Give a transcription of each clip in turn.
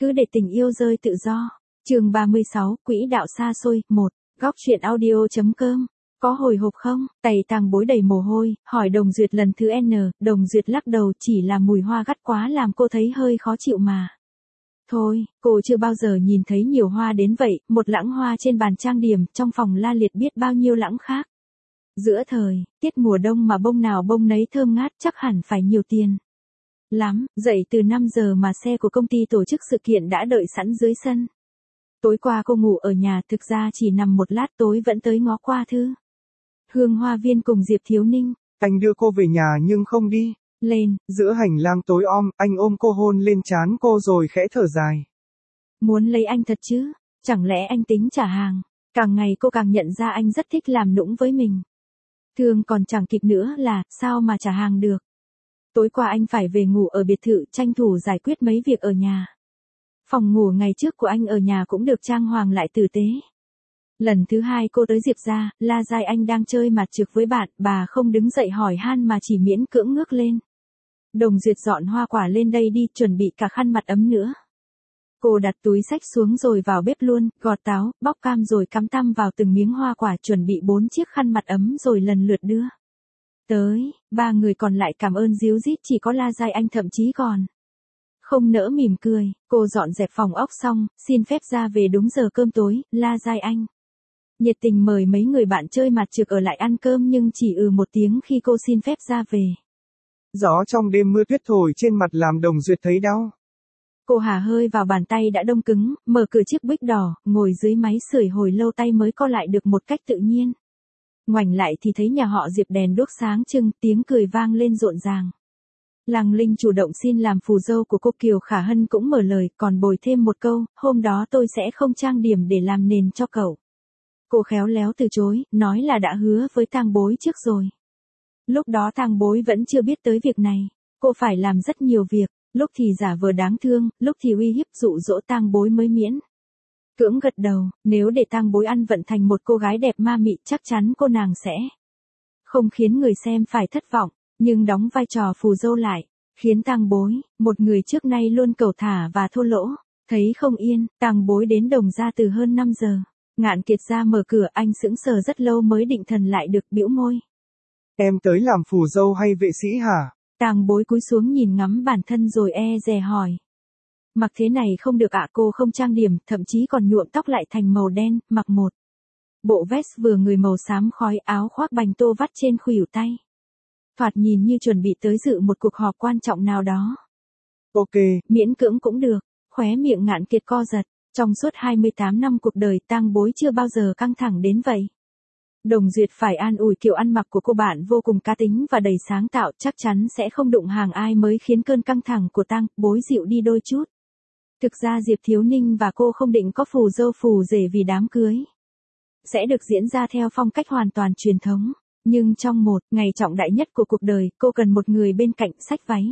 Cứ để tình yêu rơi tự do. Chương 36, quỹ đạo xa xôi, 1. Góc truyện audio.com. Có hồi hộp không? Tay Tang Bối đầy mồ hôi, hỏi Đồng Duyệt lần thứ N, Đồng Duyệt lắc đầu, chỉ là mùi hoa gắt quá làm cô thấy hơi khó chịu mà. Thôi, cô chưa bao giờ nhìn thấy nhiều hoa đến vậy, một lẵng hoa trên bàn trang điểm, trong phòng la liệt biết bao nhiêu lẵng khác. Giữa thời, tiết mùa đông mà bông nào bông nấy thơm ngát, chắc hẳn phải nhiều tiền lắm. Dậy từ 5 giờ mà xe của công ty tổ chức sự kiện đã đợi sẵn dưới sân. Tối qua cô ngủ ở nhà, thực ra chỉ nằm một lát, tối vẫn tới ngó qua thư Hương Hoa Viên cùng Diệp Thiếu Ninh. Anh đưa cô về nhà nhưng không đi. Lên. Giữa hành lang tối om, anh ôm cô hôn lên trán cô rồi khẽ thở dài. Muốn lấy anh thật chứ? Chẳng lẽ anh tính trả hàng? Càng ngày cô càng nhận ra anh rất thích làm nũng với mình. Thương còn chẳng kịp nữa là, sao mà trả hàng được? Tối qua anh phải về ngủ ở biệt thự, tranh thủ giải quyết mấy việc ở nhà. Phòng ngủ ngày trước của anh ở nhà cũng được trang hoàng lại tử tế. Lần thứ 2 cô tới Diệp gia, la dai anh đang chơi mặt trược với bạn, bà không đứng dậy hỏi han mà chỉ miễn cưỡng ngước lên. Đồng Duyệt dọn hoa quả lên đây đi, chuẩn bị cả khăn mặt ấm nữa. Cô đặt túi xách xuống rồi vào bếp luôn, gọt táo, bóc cam rồi cắm tăm vào từng miếng hoa quả, chuẩn bị 4 chiếc khăn mặt ấm rồi lần lượt đưa tới. 3 người còn lại cảm ơn ríu rít, chỉ có la dai anh thậm chí còn không nỡ mỉm cười. Cô dọn dẹp phòng ốc xong, xin phép ra về đúng giờ cơm tối, la dai anh nhiệt tình mời mấy người bạn chơi mặt trược ở lại ăn cơm nhưng chỉ một tiếng khi cô xin phép ra về. Gió trong đêm mưa tuyết thổi trên mặt làm Đồng Duyệt thấy đau. Cô hà hơi vào bàn tay đã đông cứng, mở cửa chiếc bích đỏ, ngồi dưới máy sưởi hồi lâu tay mới co lại được một cách tự nhiên. Ngoảnh lại thì thấy nhà họ Diệp đèn đuốc sáng trưng, tiếng cười vang lên rộn ràng. Lăng Linh chủ động xin làm phù dâu của cô, Kiều Khả Hân cũng mở lời, còn bồi thêm một câu, hôm đó tôi sẽ không trang điểm để làm nền cho cậu. Cô khéo léo từ chối, nói là đã hứa với Tang Bối trước rồi. Lúc đó Tang Bối vẫn chưa biết tới việc này, cô phải làm rất nhiều việc, lúc thì giả vờ đáng thương, lúc thì uy hiếp dụ dỗ Tang Bối mới miễn cưỡng gật đầu. Nếu để Tang Bối ăn vận thành một cô gái đẹp ma mị, chắc chắn cô nàng sẽ không khiến người xem phải thất vọng, nhưng đóng vai trò phù dâu lại khiến Tang Bối, một người trước nay luôn cẩu thả và thô lỗ, thấy không yên. Tang Bối đến Đồng gia từ hơn 5 giờ. Ngạn Kiệt ra mở cửa, anh sững sờ rất lâu mới định thần lại được, bĩu môi. Em tới làm phù dâu hay vệ sĩ hả? Tang Bối cúi xuống nhìn ngắm bản thân rồi dè hỏi. Mặc thế này không được ạ. Cô không trang điểm, thậm chí còn nhuộm tóc lại thành màu đen, mặc một bộ vest vừa người màu xám khói, áo khoác bành tô vắt trên khuỷu tay. Thoạt nhìn như chuẩn bị tới dự một cuộc họp quan trọng nào đó. Ok, miễn cưỡng cũng được. Khóe miệng Ngạn Kiệt co giật. Trong suốt 28 năm cuộc đời, Tang Bối chưa bao giờ căng thẳng đến vậy. Đồng Duyệt phải an ủi kiểu ăn mặc của cô bạn vô cùng cá tính và đầy sáng tạo, chắc chắn sẽ không đụng hàng ai mới khiến cơn căng thẳng của Tang Bối dịu đi đôi chút. Thực ra Diệp Thiếu Ninh và cô không định có phù dâu phù rể vì đám cưới sẽ được diễn ra theo phong cách hoàn toàn truyền thống. Nhưng trong một ngày trọng đại nhất của cuộc đời, cô cần một người bên cạnh xách váy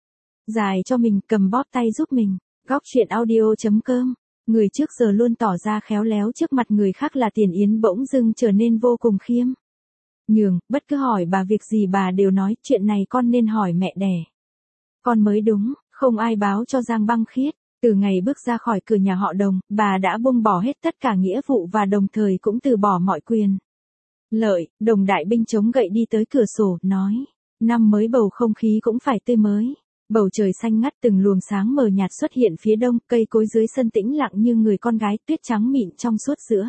dài cho mình, cầm bóp tay giúp mình. Góc truyện audio.com. Người trước giờ luôn tỏ ra khéo léo trước mặt người khác là Tiền Yến bỗng dưng trở nên vô cùng khiêm nhường, bất cứ hỏi bà việc gì bà đều nói, chuyện này con nên hỏi mẹ đẻ con mới đúng. Không ai báo cho Giang Băng Khiết. Từ ngày bước ra khỏi cửa nhà họ Đồng, bà đã buông bỏ hết tất cả nghĩa vụ và đồng thời cũng từ bỏ mọi quyền lợi. Đồng Đại Binh chống gậy đi tới cửa sổ, nói, năm mới bầu không khí cũng phải tươi mới. Bầu trời xanh ngắt, từng luồng sáng mờ nhạt xuất hiện phía đông, cây cối dưới sân tĩnh lặng như người con gái, tuyết trắng mịn trong suốt giữa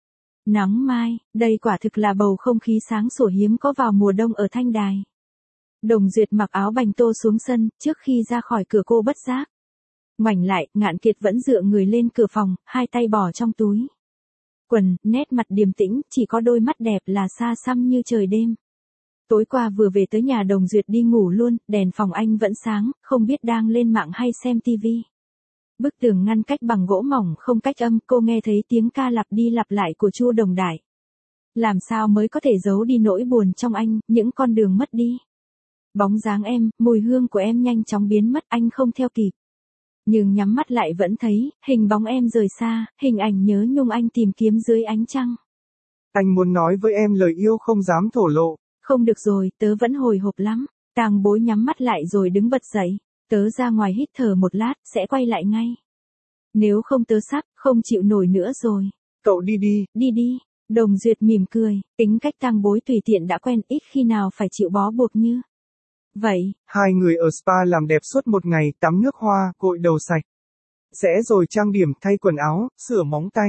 nắng mai. Đây quả thực là bầu không khí sáng sủa hiếm có vào mùa đông ở Thanh Đài. Đồng Duyệt mặc áo bành tô xuống sân, trước khi ra khỏi cửa cô bất giác ngoảnh lại, Ngạn Kiệt vẫn dựa người lên cửa phòng, hai tay bỏ trong túi quần, nét mặt điềm tĩnh, chỉ có đôi mắt đẹp là xa xăm như trời đêm. Tối qua vừa về tới nhà Đồng Duyệt đi ngủ luôn, đèn phòng anh vẫn sáng, không biết đang lên mạng hay xem tivi. Bức tường ngăn cách bằng gỗ mỏng không cách âm, cô nghe thấy tiếng ca lặp đi lặp lại của Chu Đồng Đại. Làm sao mới có thể giấu đi nỗi buồn trong anh, những con đường mất đi. Bóng dáng em, mùi hương của em nhanh chóng biến mất, anh không theo kịp. Nhưng nhắm mắt lại vẫn thấy, hình bóng em rời xa, hình ảnh nhớ nhung anh tìm kiếm dưới ánh trăng. Anh muốn nói với em lời yêu không dám thổ lộ. Không được rồi, tớ vẫn hồi hộp lắm. Tang Bối nhắm mắt lại rồi đứng bật dậy. Tớ ra ngoài hít thở một lát, sẽ quay lại ngay. Nếu không tớ sắp, không chịu nổi nữa rồi. Cậu đi đi. Đi đi. Đồng Duyệt mỉm cười, tính cách Tang Bối tùy tiện đã quen, ít khi nào phải chịu bó buộc như vậy. Hai người ở spa làm đẹp suốt một ngày, tắm nước hoa, gội đầu sạch. Sẽ rồi trang điểm, thay quần áo, sửa móng tay.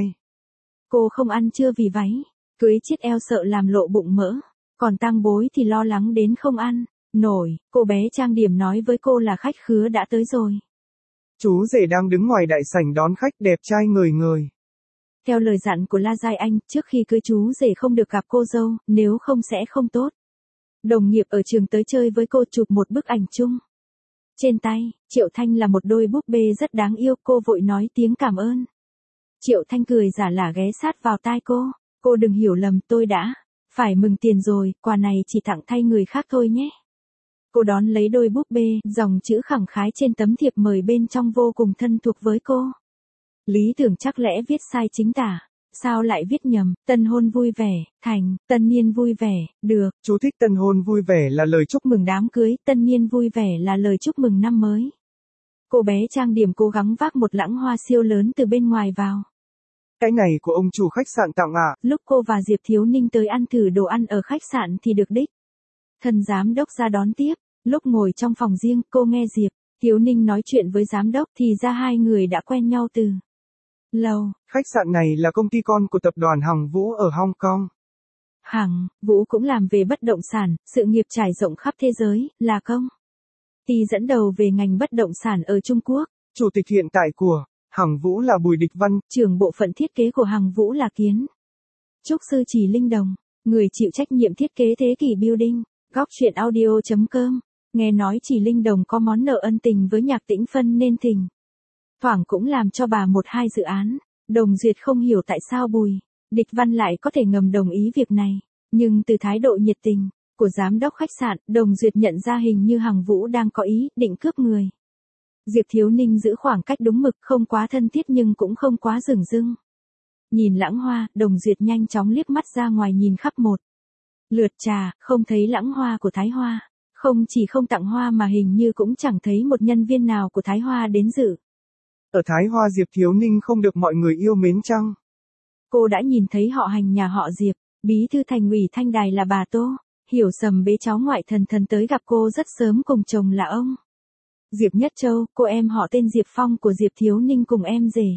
Cô không ăn trưa vì váy, cưới chiếc eo sợ làm lộ bụng mỡ. Còn Tang Bối thì lo lắng đến không ăn nổi. Cô bé trang điểm nói với cô là khách khứa đã tới rồi. Chú rể đang đứng ngoài đại sảnh đón khách, đẹp trai ngời ngời. Theo lời dặn của La Giai Anh, trước khi cưới chú rể không được gặp cô dâu, nếu không sẽ không tốt. Đồng nghiệp ở trường tới chơi với cô chụp một bức ảnh chung. Trên tay, Triệu Thanh là một đôi búp bê rất đáng yêu, cô vội nói tiếng cảm ơn. Triệu Thanh cười giả lả ghé sát vào tai cô đừng hiểu lầm, tôi đã phải mừng tiền rồi, quà này chỉ tặng thay người khác thôi nhé. Cô đón lấy đôi búp bê, dòng chữ khẳng khái trên tấm thiệp mời bên trong vô cùng thân thuộc với cô. Lý tưởng chắc lẽ viết sai chính tả, sao lại viết nhầm, tân hôn vui vẻ, thành, tân niên vui vẻ, được. Chú thích tân hôn vui vẻ là lời chúc mừng đám cưới, tân niên vui vẻ là lời chúc mừng năm mới. Cô bé trang điểm cố gắng vác một lẵng hoa siêu lớn từ bên ngoài vào. Cái này của ông chủ khách sạn tặng ạ. Lúc cô và Diệp Thiếu Ninh tới ăn thử đồ ăn ở khách sạn thì được đích thân giám đốc ra đón tiếp. Lúc ngồi trong phòng riêng, cô nghe Diệp Thiếu Ninh nói chuyện với giám đốc thì ra hai người đã quen nhau từ lâu. Khách sạn này là công ty con của tập đoàn Hằng Vũ ở Hong Kong. Hằng Vũ cũng làm về bất động sản, sự nghiệp trải rộng khắp thế giới, là công ty dẫn đầu về ngành bất động sản ở Trung Quốc. Chủ tịch hiện tại của Hằng Vũ là Bùi Địch Văn. Trưởng bộ phận thiết kế của Hằng Vũ là Kiến trúc sư Chỉ Linh Đồng. Người chịu trách nhiệm thiết kế Thế Kỷ Building. Góc truyện audio.com. Nghe nói Chỉ Linh Đồng có món nợ ân tình với Nhạc Tĩnh Phân nên thỉnh thoảng cũng làm cho bà một hai dự án. Đồng Duyệt không hiểu tại sao Bùi Địch Văn lại có thể ngầm đồng ý việc này, nhưng từ thái độ nhiệt tình của giám đốc khách sạn, Đồng Duyệt nhận ra hình như Hằng Vũ đang có ý định cướp người. Diệp Thiếu Ninh giữ khoảng cách đúng mực, không quá thân thiết nhưng cũng không quá dửng dưng. Nhìn lẵng hoa, Đồng Duyệt nhanh chóng liếc mắt ra ngoài nhìn khắp một lượt trà, không thấy lẵng hoa của Thái Hoa. Không chỉ không tặng hoa mà hình như cũng chẳng thấy một nhân viên nào của Thái Hoa đến dự. Ở Thái Hoa Diệp Thiếu Ninh không được mọi người yêu mến chăng? Cô đã nhìn thấy họ Hành nhà họ Diệp, bí thư thành ủy Thanh Đài là bà Tô, Hiểu Sầm bế cháu ngoại Thần Thần tới gặp cô rất sớm cùng chồng là ông Diệp Nhất Châu, cô em họ tên Diệp Phong của Diệp Thiếu Ninh cùng em rể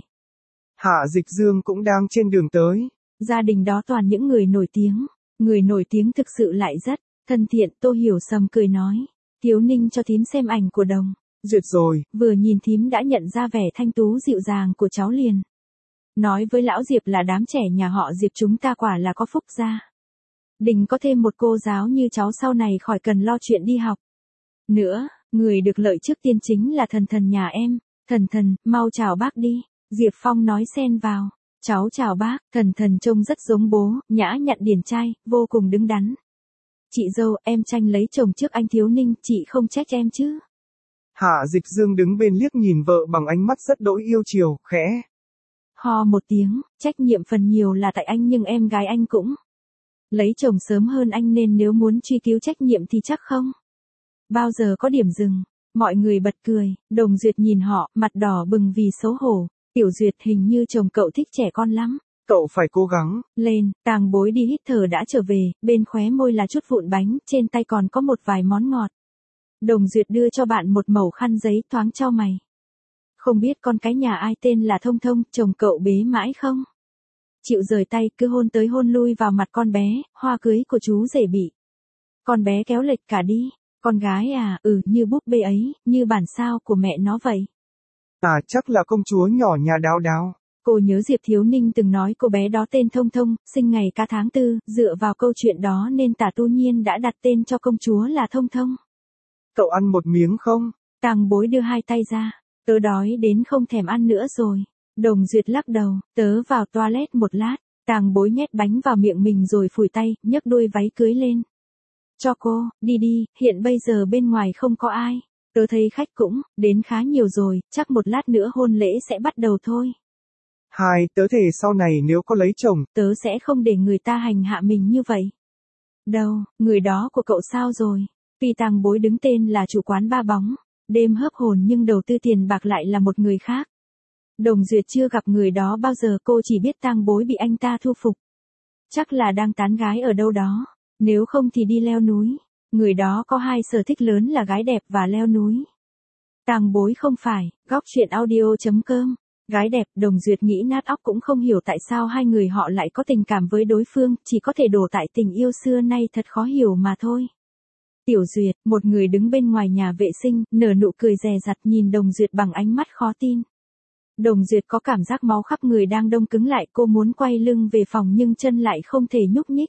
Hạ Dịch Dương cũng đang trên đường tới. Gia đình đó toàn những người nổi tiếng. Người nổi tiếng thực sự lại rất thân thiện. Tô Hiểu Sầm cười nói. Thiếu Ninh cho thím xem ảnh của Đồng Duyệt rồi. Vừa nhìn thím đã nhận ra vẻ thanh tú dịu dàng của cháu liền. Nói với lão Diệp là đám trẻ nhà họ Diệp chúng ta quả là có phúc gia đình có thêm một cô giáo như cháu sau này khỏi cần lo chuyện đi học nữa. Người được lợi trước tiên chính là Thần Thần nhà em. Thần Thần, mau chào bác đi. Diệp Phong nói xen vào. Cháu chào bác. Thần Thần trông rất giống bố, nhã nhặn điển trai, vô cùng đứng đắn. Chị dâu, em tranh lấy chồng trước anh Thiếu Ninh, chị không trách em chứ? Hạ Dịch Dương đứng bên liếc nhìn vợ bằng ánh mắt rất đỗi yêu chiều, khẽ ho một tiếng, trách nhiệm phần nhiều là tại anh nhưng em gái anh cũng lấy chồng sớm hơn anh nên nếu muốn truy cứu trách nhiệm thì chắc không bao giờ có điểm dừng. Mọi người bật cười. Đồng Duyệt nhìn họ, mặt đỏ bừng vì xấu hổ. Tiểu Duyệt, hình như chồng cậu thích trẻ con lắm. Cậu phải cố gắng lên. Tàng Bối đi hít thở đã trở về, bên khóe môi là chút vụn bánh, trên tay còn có một vài món ngọt. Đồng Duyệt đưa cho bạn một mẩu khăn giấy, thoáng chau mày. Không biết con cái nhà ai tên là Thông Thông, chồng cậu bế mãi không? Chịu rời tay, cứ hôn tới hôn lui vào mặt con bé. Hoa cưới của chú rể bị con bé kéo lệch cả đi. Con gái à, như búp bê ấy, như bản sao của mẹ nó vậy. À, chắc là công chúa nhỏ nhà Đáo Đáo. Cô nhớ Diệp Thiếu Ninh từng nói cô bé đó tên Thông Thông, sinh ngày ca tháng 4, dựa vào câu chuyện đó nên Tả Tu Nhiên đã đặt tên cho công chúa là Thông Thông. Cậu ăn một miếng không? Tàng Bối đưa hai tay ra. Tớ đói đến không thèm ăn nữa rồi. Đồng Duyệt lắc đầu, tớ vào toilet một lát. Tàng Bối nhét bánh vào miệng mình rồi phủi tay, nhấc đuôi váy cưới lên. Cho cô, đi đi, hiện bây giờ bên ngoài không có ai. Tớ thấy khách cũng đến khá nhiều rồi, chắc một lát nữa hôn lễ sẽ bắt đầu thôi. Tớ thề sau này nếu có lấy chồng, tớ sẽ không để người ta hành hạ mình như vậy. Đâu, người đó của cậu sao rồi? Vì Tàng Bối đứng tên là chủ quán Ba Bóng, đêm hớp hồn nhưng đầu tư tiền bạc lại là một người khác. Đồng Duyệt chưa gặp người đó bao giờ, cô chỉ biết tang bối bị anh ta thu phục. Chắc là đang tán gái ở đâu đó, nếu không thì đi leo núi. Người đó có hai sở thích lớn là gái đẹp và leo núi. Tang bối không phải, góc chuyện audio.com. Gái đẹp, Đồng Duyệt nghĩ nát óc cũng không hiểu tại sao hai người họ lại có tình cảm với đối phương, chỉ có thể đổ tại tình yêu xưa nay thật khó hiểu mà thôi. Tiểu Duyệt, một người đứng bên ngoài nhà vệ sinh, nở nụ cười dè dặt nhìn Đồng Duyệt bằng ánh mắt khó tin. Đồng Duyệt có cảm giác máu khắp người đang đông cứng lại, cô muốn quay lưng về phòng nhưng chân lại không thể nhúc nhích.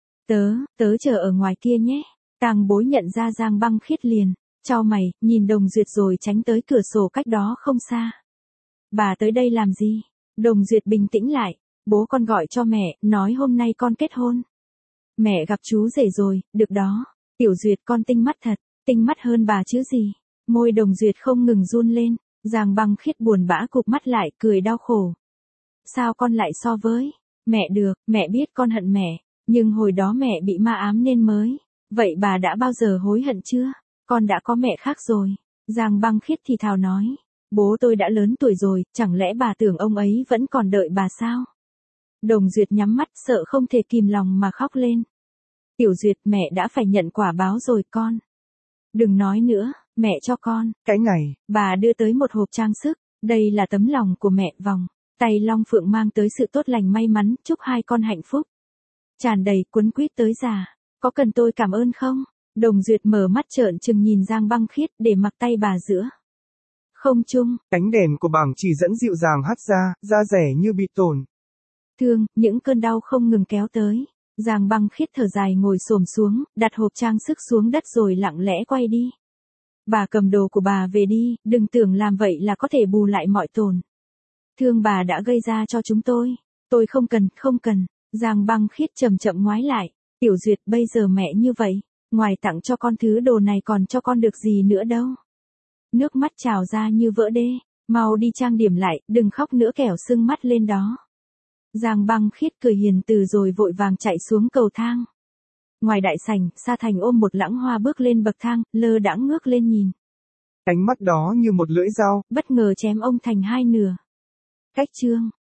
Tớ chờ ở ngoài kia nhé. Tang bối nhận ra Giang Băng Khiết liền, chau mày, nhìn Đồng Duyệt rồi tránh tới cửa sổ cách đó không xa. Bà tới đây làm gì? Đồng Duyệt bình tĩnh lại, bố con gọi cho mẹ, nói hôm nay con kết hôn. Mẹ gặp chú rể rồi, được đó. Tiểu Duyệt con tinh mắt thật, tinh mắt hơn bà chứ gì. Môi Đồng Duyệt không ngừng run lên, Giang Băng Khiết buồn bã cụp mắt lại, cười đau khổ. Sao con lại so với? Mẹ được, mẹ biết con hận mẹ, nhưng hồi đó mẹ bị ma ám nên mới. Vậy bà đã bao giờ hối hận chưa? Con đã có mẹ khác rồi. Giang Băng Khiết thì thào nói. Bố tôi đã lớn tuổi rồi, chẳng lẽ bà tưởng ông ấy vẫn còn đợi bà sao? Đồng Duyệt nhắm mắt sợ không thể kìm lòng mà khóc lên. Tiểu Duyệt, mẹ đã phải nhận quả báo rồi con. Đừng nói nữa, mẹ cho con. Cái này. Bà đưa tới một hộp trang sức, đây là tấm lòng của mẹ, vòng tay long phượng mang tới sự tốt lành may mắn, chúc hai con hạnh phúc. Tràn đầy cuốn quýt tới già. Có cần tôi cảm ơn không? Đồng Duyệt mở mắt trợn trừng nhìn Giang Băng Khiết để mặc tay bà giữa không trung. Cánh đèn của bảng chỉ dẫn dịu dàng hắt ra, da rẻ như bị tổn thương, những cơn đau không ngừng kéo tới. Giang Băng Khiết thở dài ngồi xổm xuống, đặt hộp trang sức xuống đất rồi lặng lẽ quay đi. Bà cầm đồ của bà về đi, đừng tưởng làm vậy là có thể bù lại mọi tổn thương bà đã gây ra cho chúng tôi. Tôi không cần. Giang Băng Khiết chậm chậm ngoái lại. Tiểu Duyệt, bây giờ mẹ như vậy, ngoài tặng cho con thứ đồ này còn cho con được gì nữa đâu. Nước mắt trào ra như vỡ đê, mau đi trang điểm lại, đừng khóc nữa kẻo sưng mắt lên đó. Giang Băng Khiết cười hiền từ rồi vội vàng chạy xuống cầu thang. Ngoài đại sảnh, Sa Thành ôm một lẵng hoa bước lên bậc thang, lơ đãng ngước lên nhìn. Ánh mắt đó như một lưỡi dao, bất ngờ chém ông thành hai nửa. Cách chương